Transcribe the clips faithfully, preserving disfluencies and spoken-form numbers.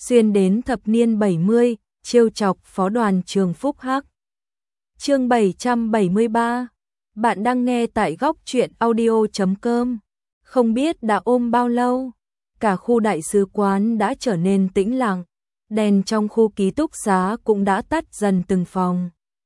xuyên đến thập niên bảy mươi, trêu chọc phó đoàn trường Phúc Hắc. Chương bảy trăm bảy mươi ba. Bạn đang nghe tại góc truyện audio chấm com. Không biết đã ôm bao lâu, cả khu đại sứ quán đã trở nên tĩnh lặng, đèn trong khu ký túc xá cũng đã tắt dần từng phòng.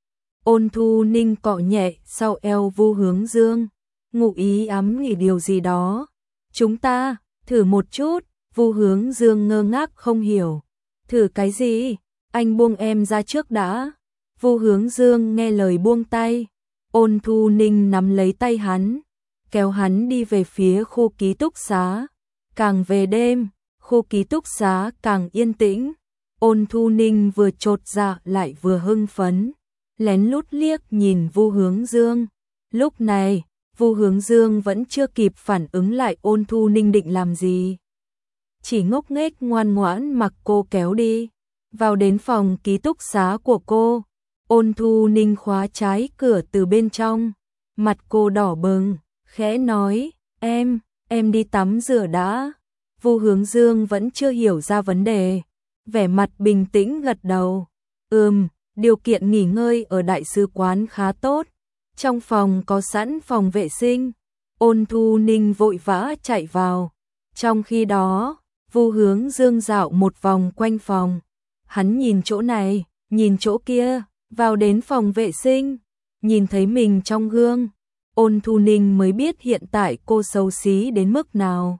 Ôn Thu Ninh cọ nhẹ sau eo Vu Hướng Dương, ngụ ý ám nghĩ điều gì đó. Chúng ta, thử một chút. Vu Hướng Dương ngơ ngác không hiểu. Thử cái gì? Anh buông em ra trước đã. Vu Hướng Dương nghe lời buông tay. Ôn Thu Ninh nắm lấy tay hắn, kéo hắn đi về phía khu ký túc xá. Càng về đêm, khu ký túc xá càng yên tĩnh. Ôn Thu Ninh vừa chột dạ lại vừa hưng phấn, lén lút liếc nhìn Vu Hướng Dương. Lúc này, Vu Hướng Dương vẫn chưa kịp phản ứng lại Ôn Thu Ninh định làm gì, chỉ ngốc nghếch ngoan ngoãn mặc cô kéo đi. Vào đến phòng ký túc xá của cô, Ôn Thu Ninh khóa trái cửa từ bên trong, mặt cô đỏ bừng, khẽ nói, em, em đi tắm rửa đã. Vu Hướng Dương vẫn chưa hiểu ra vấn đề, vẻ mặt bình tĩnh gật đầu. Ừm, điều kiện nghỉ ngơi ở đại sứ quán khá tốt, trong phòng có sẵn phòng vệ sinh. Ôn Thu Ninh vội vã chạy vào. Trong khi đó, Vu Hướng Dương dạo một vòng quanh phòng. Hắn nhìn chỗ này, nhìn chỗ kia, vào đến phòng vệ sinh, nhìn thấy mình trong gương. Ôn Thu Ninh mới biết hiện tại cô xấu xí đến mức nào.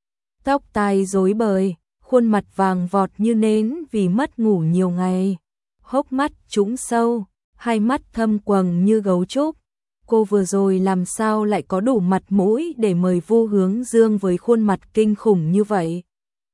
Tóc tai rối bời, khuôn mặt vàng vọt như nến vì mất ngủ nhiều ngày. Hốc mắt trũng sâu, hai mắt thâm quầng như gấu trúc. Cô vừa rồi làm sao lại có đủ mặt mũi để mời Vu Hướng Dương với khuôn mặt kinh khủng như vậy?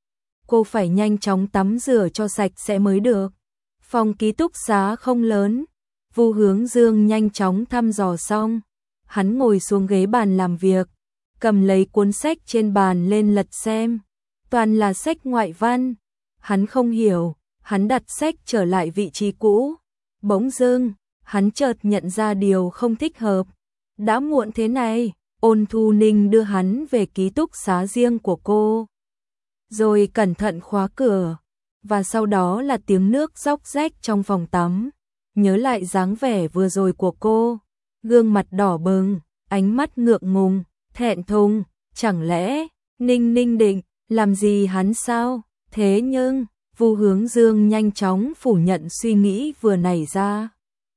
Cô phải nhanh chóng tắm rửa cho sạch sẽ mới được. Phòng ký túc xá không lớn. Vu Hướng Dương nhanh chóng thăm dò xong. Hắn ngồi xuống ghế bàn làm việc, cầm lấy cuốn sách trên bàn lên lật xem. Toàn là sách ngoại văn. Hắn không hiểu, hắn đặt sách trở lại vị trí cũ. Bỗng dưng, hắn chợt nhận ra điều không thích hợp. Đã muộn thế này, Ôn Thu Ninh đưa hắn về ký túc xá riêng của cô, rồi cẩn thận khóa cửa, và sau đó là tiếng nước róc rách trong phòng tắm. Nhớ lại dáng vẻ vừa rồi của cô, gương mặt đỏ bừng, ánh mắt ngượng ngùng, thẹn thùng, chẳng lẽ Ninh Ninh định làm gì hắn sao? Thế nhưng, Vu Hướng Dương nhanh chóng phủ nhận suy nghĩ vừa nảy ra.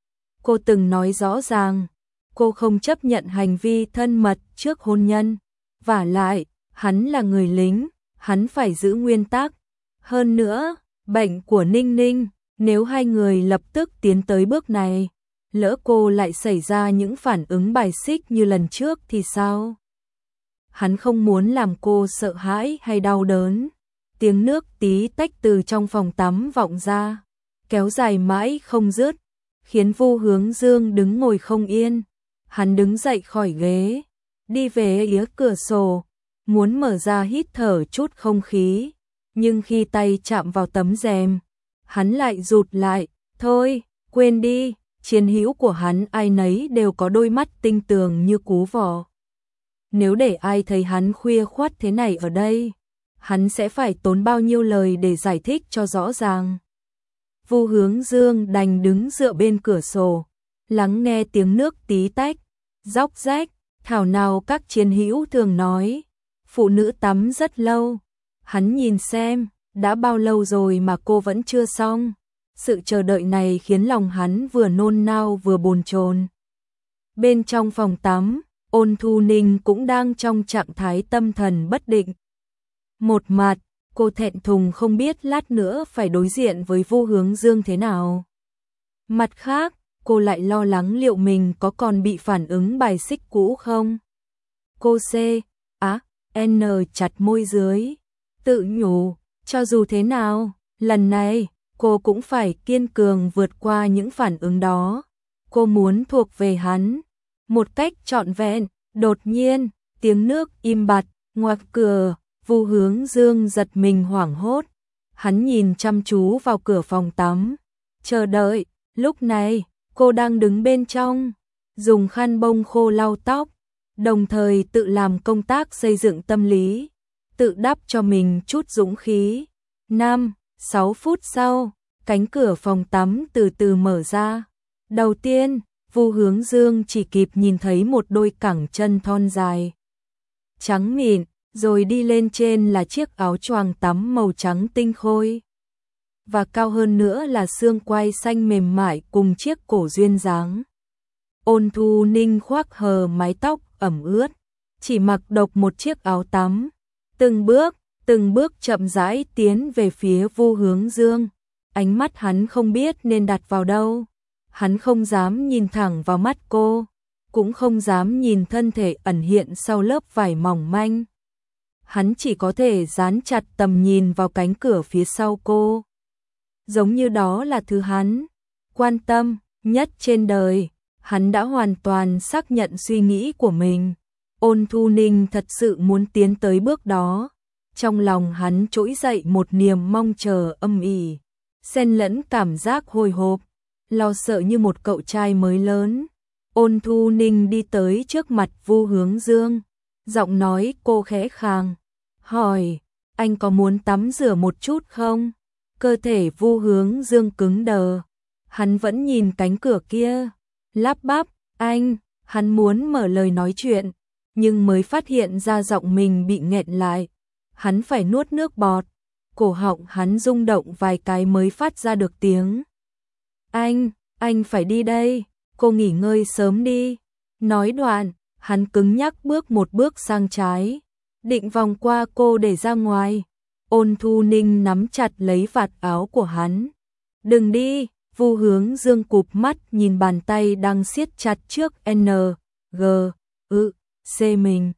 Cô từng nói rõ ràng, cô không chấp nhận hành vi thân mật trước hôn nhân. Vả lại, hắn là người lính, hắn phải giữ nguyên tắc. Hơn nữa, bệnh của Ninh Ninh, nếu hai người lập tức tiến tới bước này, lỡ cô lại xảy ra những phản ứng bài xích như lần trước thì sao? Hắn không muốn làm cô sợ hãi hay đau đớn. Tiếng nước tí tách từ trong phòng tắm vọng ra, kéo dài mãi không dứt, khiến Vu Hướng Dương đứng ngồi không yên. Hắn đứng dậy khỏi ghế, đi về phía cửa sổ, muốn mở ra hít thở chút không khí, nhưng khi tay chạm vào tấm rèm, hắn lại rụt lại. Thôi, quên đi. Chiến hữu của hắn ai nấy đều có đôi mắt tinh tường như cú vỏ. Nếu để ai thấy hắn khuya khoắt thế này ở đây, hắn sẽ phải tốn bao nhiêu lời để giải thích cho rõ ràng. Vu Hướng Dương đành đứng dựa bên cửa sổ, lắng nghe tiếng nước tí tách, róc rách. Thảo nào các chiến hữu thường nói, phụ nữ tắm rất lâu. Hắn nhìn xem, đã bao lâu rồi mà cô vẫn chưa xong. Sự chờ đợi này khiến lòng hắn vừa nôn nao vừa bồn chồn. Bên trong phòng tắm, Ôn Thu Ninh cũng đang trong trạng thái tâm thần bất định. Một mặt, cô thẹn thùng không biết lát nữa phải đối diện với Vu Hướng Dương thế nào. Mặt khác, cô lại lo lắng liệu mình có còn bị phản ứng bài xích cũ không. Cô C, á, N chặt môi dưới, tự nhủ, cho dù thế nào, lần này, cô cũng phải kiên cường vượt qua những phản ứng đó. Cô muốn thuộc về hắn một cách trọn vẹn. Đột nhiên, tiếng nước im bặt, ngoài cửa, Vu Hướng Dương giật mình hoảng hốt. Hắn nhìn chăm chú vào cửa phòng tắm, chờ đợi. Lúc này, cô đang đứng bên trong, dùng khăn bông khô lau tóc, đồng thời tự làm công tác xây dựng tâm lý, tự đắp cho mình chút dũng khí. năm. Sáu phút sau, cánh cửa phòng tắm từ từ mở ra. Đầu tiên, Vu Hướng Dương chỉ kịp nhìn thấy một đôi cẳng chân thon dài, trắng mịn, rồi đi lên trên là chiếc áo choàng tắm màu trắng tinh khôi. Và cao hơn nữa là xương quai xanh mềm mại cùng chiếc cổ duyên dáng. Ôn Thu Ninh khoác hờ mái tóc ẩm ướt, chỉ mặc độc một chiếc áo tắm, từng bước, từng bước chậm rãi tiến về phía Vu Hướng Dương. Ánh mắt hắn không biết nên đặt vào đâu. Hắn không dám nhìn thẳng vào mắt cô, cũng không dám nhìn thân thể ẩn hiện sau lớp vải mỏng manh. Hắn chỉ có thể dán chặt tầm nhìn vào cánh cửa phía sau cô. Giống như đó là thứ hắn quan tâm nhất trên đời. Hắn đã hoàn toàn xác nhận suy nghĩ của mình. Ôn Thu Ninh thật sự muốn tiến tới bước đó. Trong lòng hắn trỗi dậy một niềm mong chờ âm ỉ, xen lẫn cảm giác hồi hộp, lo sợ như một cậu trai mới lớn. Ôn Thu Ninh đi tới trước mặt Vu Hướng Dương, giọng nói cô khẽ khàng, hỏi, anh có muốn tắm rửa một chút không? Cơ thể Vu Hướng Dương cứng đờ, hắn vẫn nhìn cánh cửa kia, lắp bắp, anh, hắn muốn mở lời nói chuyện, nhưng mới phát hiện ra giọng mình bị nghẹn lại. Hắn phải nuốt nước bọt, cổ họng hắn rung động vài cái mới phát ra được tiếng. Anh, anh phải đi đây, cô nghỉ ngơi sớm đi. Nói đoạn, hắn cứng nhắc bước một bước sang trái, định vòng qua cô để ra ngoài. Ôn Thu Ninh nắm chặt lấy vạt áo của hắn. Đừng đi, Vu Hướng Dương cụp mắt nhìn bàn tay đang siết chặt trước N, G, ư, C mình.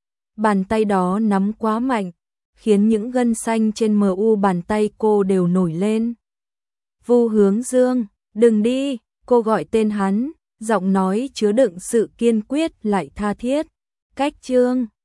Bàn tay đó nắm quá mạnh, khiến những gân xanh trên mờ u bàn tay cô đều nổi lên. Vu Hướng Dương, đừng đi, cô gọi tên hắn, giọng nói chứa đựng sự kiên quyết lại tha thiết. Cách chương